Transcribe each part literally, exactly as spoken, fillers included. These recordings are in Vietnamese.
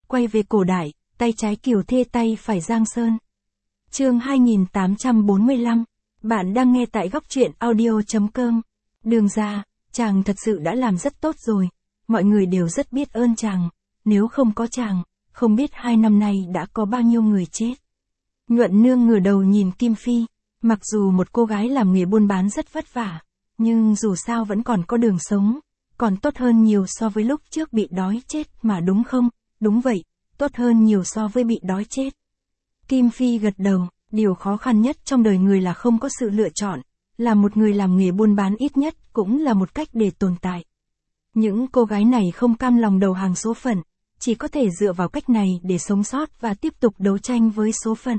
quay về cổ đại, tay trái Kiều Thê tay phải Giang Sơn. Chương hai nghìn tám trăm bốn mươi lăm, bạn đang nghe tại góc truyện audio chấm com. Đường ra, chàng thật sự đã làm rất tốt rồi, mọi người đều rất biết ơn chàng, nếu không có chàng, không biết hai năm nay đã có bao nhiêu người chết. Nhuận Nương ngửa đầu nhìn Kim Phi, mặc dù một cô gái làm nghề buôn bán rất vất vả, nhưng dù sao vẫn còn có đường sống, còn tốt hơn nhiều so với lúc trước bị đói chết mà đúng không? Đúng vậy, tốt hơn nhiều so với bị đói chết. Kim Phi gật đầu, điều khó khăn nhất trong đời người là không có sự lựa chọn, là một người làm nghề buôn bán ít nhất cũng là một cách để tồn tại. Những cô gái này không cam lòng đầu hàng số phận, chỉ có thể dựa vào cách này để sống sót và tiếp tục đấu tranh với số phận.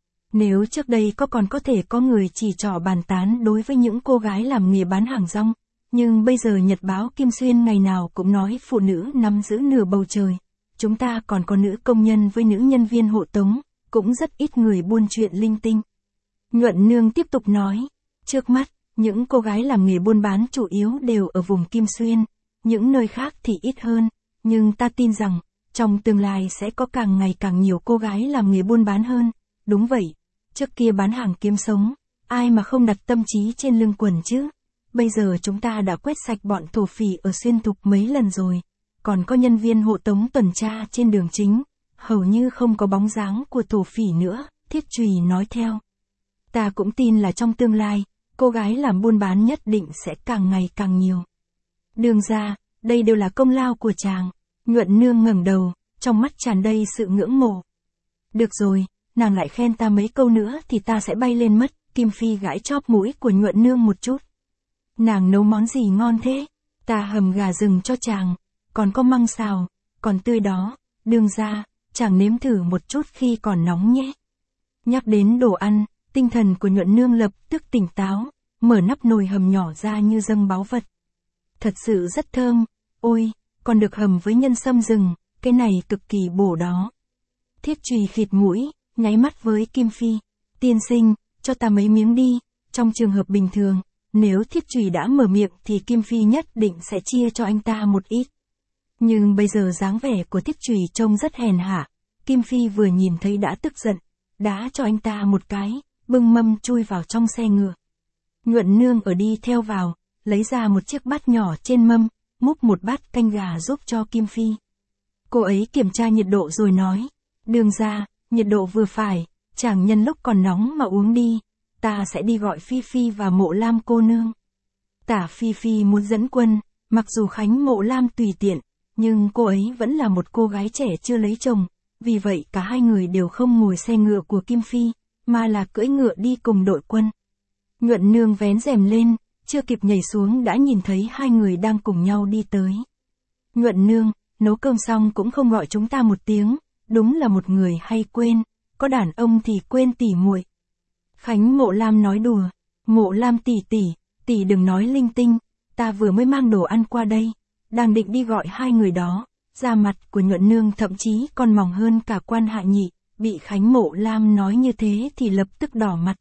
Nếu trước đây có còn có thể có người chỉ trỏ bàn tán đối với những cô gái làm nghề bán hàng rong, nhưng bây giờ nhật báo Kim Xuyên ngày nào cũng nói phụ nữ nắm giữ nửa bầu trời. Chúng ta còn có nữ công nhân với nữ nhân viên hộ tống, cũng rất ít người buôn chuyện linh tinh. Nhuận Nương tiếp tục nói, trước mắt, những cô gái làm nghề buôn bán chủ yếu đều ở vùng Kim Xuyên, những nơi khác thì ít hơn, nhưng ta tin rằng, trong tương lai sẽ có càng ngày càng nhiều cô gái làm nghề buôn bán hơn. Đúng vậy, trước kia bán hàng kiếm sống, ai mà không đặt tâm trí trên lưng quần chứ? Bây giờ chúng ta đã quét sạch bọn thổ phỉ ở Xuyên Thục mấy lần rồi, còn có nhân viên hộ tống tuần tra trên đường chính, hầu như không có bóng dáng của thổ phỉ nữa, Thiết Trùy nói theo. Ta cũng tin là trong tương lai, cô gái làm buôn bán nhất định sẽ càng ngày càng nhiều. Đường ra, đây đều là công lao của chàng. Nhuận Nương ngẩng đầu, trong mắt tràn đầy sự ngưỡng mộ. Được rồi, nàng lại khen ta mấy câu nữa thì ta sẽ bay lên mất. Kim Phi gãi chóp mũi của Nhuận Nương một chút. Nàng nấu món gì ngon thế? Ta hầm gà rừng cho chàng, còn có măng xào, còn tươi đó. Đường ra, chàng nếm thử một chút khi còn nóng nhé. Nhắc đến đồ ăn, tinh thần của Nhuận Nương lập tức tỉnh táo, mở nắp nồi hầm nhỏ ra như dâng báu vật. Thật sự rất thơm, ôi, còn được hầm với nhân sâm rừng, cái này cực kỳ bổ đó. Thiết Trùy khịt mũi, nháy mắt với Kim Phi, tiên sinh, cho ta mấy miếng đi. Trong trường hợp bình thường, nếu Thiết Trùy đã mở miệng thì Kim Phi nhất định sẽ chia cho anh ta một ít. Nhưng bây giờ dáng vẻ của Thiết Trùy trông rất hèn hạ, Kim Phi vừa nhìn thấy đã tức giận, đá cho anh ta một cái, bưng mâm chui vào trong xe ngựa. Nhuận Nương ở đi theo vào, lấy ra một chiếc bát nhỏ trên mâm, múc một bát canh gà giúp cho Kim Phi. Cô ấy kiểm tra nhiệt độ rồi nói, đường ra, nhiệt độ vừa phải, chàng nhân lúc còn nóng mà uống đi, ta sẽ đi gọi Phi Phi và Mộ Lam cô nương. Tả Phi Phi muốn dẫn quân, mặc dù Khánh Mộ Lam tùy tiện, nhưng cô ấy vẫn là một cô gái trẻ chưa lấy chồng, vì vậy cả hai người đều không ngồi xe ngựa của Kim Phi, mà là cưỡi ngựa đi cùng đội quân. Nhuận Nương vén rèm lên, chưa kịp nhảy xuống đã nhìn thấy hai người đang cùng nhau đi tới. Nhuận Nương, nấu cơm xong cũng không gọi chúng ta một tiếng, đúng là một người hay quên, có đàn ông thì quên tỉ muội. Khánh Mộ Lam nói đùa, Mộ Lam tỷ tỷ, tỷ đừng nói linh tinh, ta vừa mới mang đồ ăn qua đây, đang định đi gọi hai người đó. Da mặt của Nhuận Nương thậm chí còn mỏng hơn cả Quan Hạ Nhị, bị Khánh Mộ Lam nói như thế thì lập tức đỏ mặt.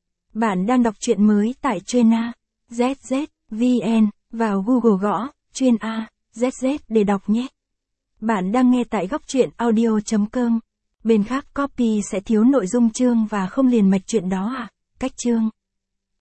Bạn đang đọc truyện mới tại chuyên A, Z Z, vê en, vào Google gõ, chuyên A, Z Z để đọc nhé. Bạn đang nghe tại góc truyện audio chấm com. Bên khác copy sẽ thiếu nội dung chương và không liền mạch chuyện đó à? Cách chương.